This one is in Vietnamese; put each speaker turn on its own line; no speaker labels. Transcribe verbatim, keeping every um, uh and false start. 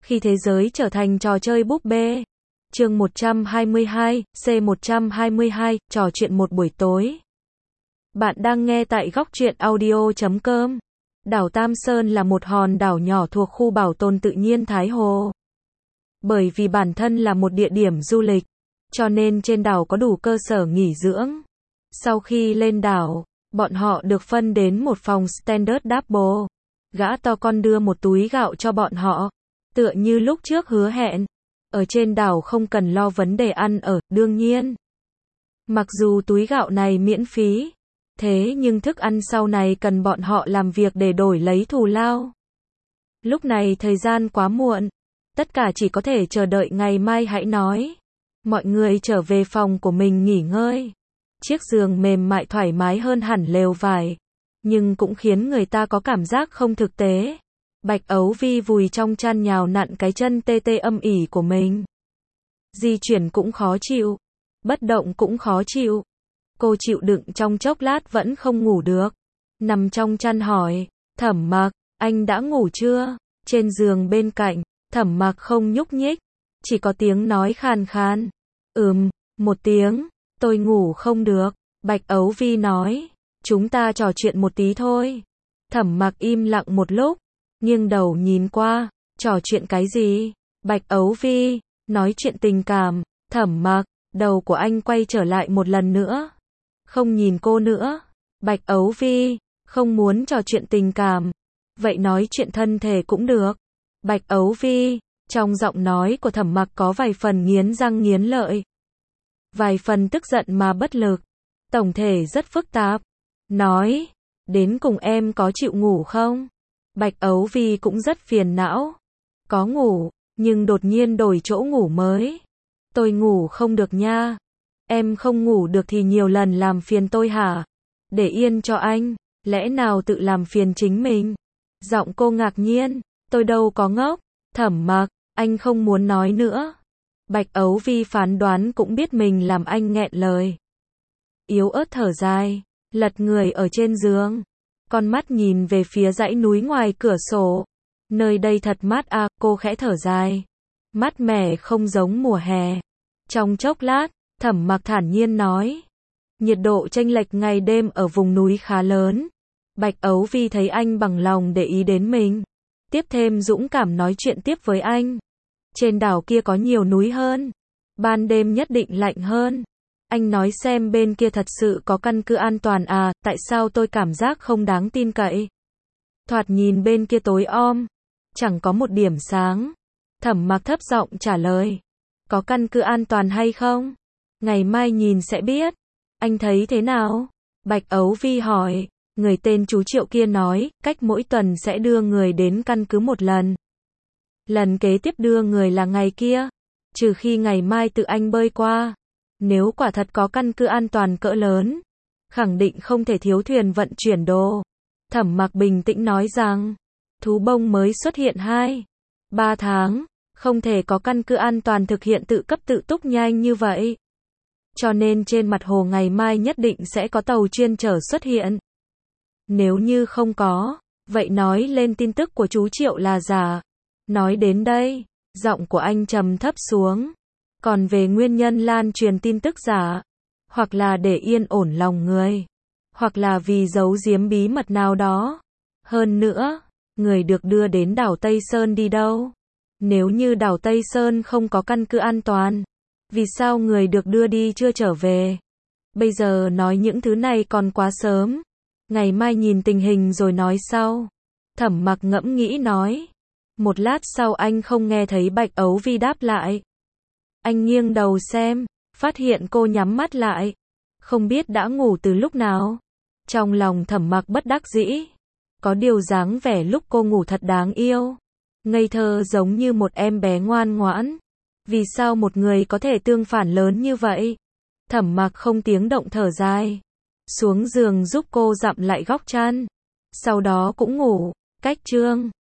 Khi thế giới trở thành trò chơi búp bê. Chương một trăm hai mươi hai, C một trăm hai mươi hai, trò chuyện một buổi tối. Bạn đang nghe tại góc truyện audio chấm com. Đảo Tam Sơn là một hòn đảo nhỏ thuộc khu bảo tồn tự nhiên Thái Hồ. Bởi vì bản thân là một địa điểm du lịch, cho nên trên đảo có đủ cơ sở nghỉ dưỡng. Sau khi lên đảo, bọn họ được phân đến một phòng standard double. Gã to con đưa một túi gạo cho bọn họ. Tựa như lúc trước hứa hẹn, ở trên đảo không cần lo vấn đề ăn ở, đương nhiên. Mặc dù túi gạo này miễn phí, thế nhưng thức ăn sau này cần bọn họ làm việc để đổi lấy thù lao. Lúc này thời gian quá muộn, tất cả chỉ có thể chờ đợi ngày mai hãy nói. Mọi người trở về phòng của mình nghỉ ngơi. Chiếc giường mềm mại thoải mái hơn hẳn lều vải, nhưng cũng khiến người ta có cảm giác không thực tế. Bạch Ấu Vi vùi trong chăn nhào nặn cái chân tê tê âm ỉ của mình. Di chuyển cũng khó chịu, bất động cũng khó chịu. Cô chịu đựng trong chốc lát vẫn không ngủ được. Nằm trong chăn hỏi, Thẩm Mặc, anh đã ngủ chưa? Trên giường bên cạnh, Thẩm Mặc không nhúc nhích, chỉ có tiếng nói khàn khàn. Ừm, một tiếng, tôi ngủ không được. Bạch Ấu Vi nói, chúng ta trò chuyện một tí thôi. Thẩm Mặc im lặng một lúc, nghiêng đầu nhìn qua, trò chuyện cái gì? Bạch Ấu Vi, nói chuyện tình cảm. Thẩm Mặc, đầu của anh quay trở lại một lần nữa. Không nhìn cô nữa. Bạch Ấu Vi, không muốn trò chuyện tình cảm. Vậy nói chuyện thân thể cũng được. Bạch Ấu Vi, trong giọng nói của Thẩm Mặc có vài phần nghiến răng nghiến lợi. Vài phần tức giận mà bất lực. Tổng thể rất phức tạp. Nói, đến cùng em có chịu ngủ không? Bạch Ấu Vi cũng rất phiền não. Có ngủ, nhưng đột nhiên đổi chỗ ngủ mới. Tôi ngủ không được nha. Em không ngủ được thì nhiều lần làm phiền tôi hả? Để yên cho anh, lẽ nào tự làm phiền chính mình? Giọng cô ngạc nhiên, tôi đâu có ngốc. Thẩm Mặc, anh không muốn nói nữa. Bạch Ấu Vi phán đoán cũng biết mình làm anh nghẹn lời. Yếu ớt thở dài, lật người ở trên giường. Con mắt nhìn về phía dãy núi ngoài cửa sổ. Nơi đây thật mát à, cô khẽ thở dài. Mát mẻ không giống mùa hè. Trong chốc lát, Thẩm Mặc thản nhiên nói. Nhiệt độ chênh lệch ngày đêm ở vùng núi khá lớn. Bạch Ấu Vi thấy anh bằng lòng để ý đến mình. Tiếp thêm dũng cảm nói chuyện tiếp với anh. Trên đảo kia có nhiều núi hơn. Ban đêm nhất định lạnh hơn. Anh nói xem bên kia thật sự có căn cứ an toàn à, tại sao tôi cảm giác không đáng tin cậy? Thoạt nhìn bên kia tối om, chẳng có một điểm sáng. Thẩm Mặc thấp giọng trả lời. Có căn cứ an toàn hay không? Ngày mai nhìn sẽ biết. Anh thấy thế nào? Bạch Ấu Vi hỏi. Người tên chú Triệu kia nói, cách mỗi tuần sẽ đưa người đến căn cứ một lần. Lần kế tiếp đưa người là ngày kia. Trừ khi ngày mai tự anh bơi qua. Nếu quả thật có căn cứ an toàn cỡ lớn, khẳng định không thể thiếu thuyền vận chuyển đồ. Thẩm Mặc bình tĩnh nói rằng, thú bông mới xuất hiện hai, ba tháng, không thể có căn cứ an toàn thực hiện tự cấp tự túc nhanh như vậy. Cho nên trên mặt hồ ngày mai nhất định sẽ có tàu chuyên chở xuất hiện. Nếu như không có, vậy nói lên tin tức của chú Triệu là giả. Nói đến đây, giọng của anh trầm thấp xuống. Còn về nguyên nhân lan truyền tin tức giả, hoặc là để yên ổn lòng người, hoặc là vì giấu giếm bí mật nào đó. Hơn nữa, người được đưa đến đảo Tây Sơn đi đâu? Nếu như đảo Tây Sơn không có căn cứ an toàn, vì sao người được đưa đi chưa trở về? Bây giờ nói những thứ này còn quá sớm. Ngày mai nhìn tình hình rồi nói sau. Thẩm Mặc ngẫm nghĩ nói. Một lát sau anh không nghe thấy Bạch Ấu Vi đáp lại. Anh nghiêng đầu xem, phát hiện cô nhắm mắt lại. Không biết đã ngủ từ lúc nào. Trong lòng Thẩm Mặc bất đắc dĩ. Có điều dáng vẻ lúc cô ngủ thật đáng yêu. Ngây thơ giống như một em bé ngoan ngoãn. Vì sao một người có thể tương phản lớn như vậy? Thẩm Mặc không tiếng động thở dài. Xuống giường giúp cô dặm lại góc chăn. Sau đó cũng ngủ. Cách chương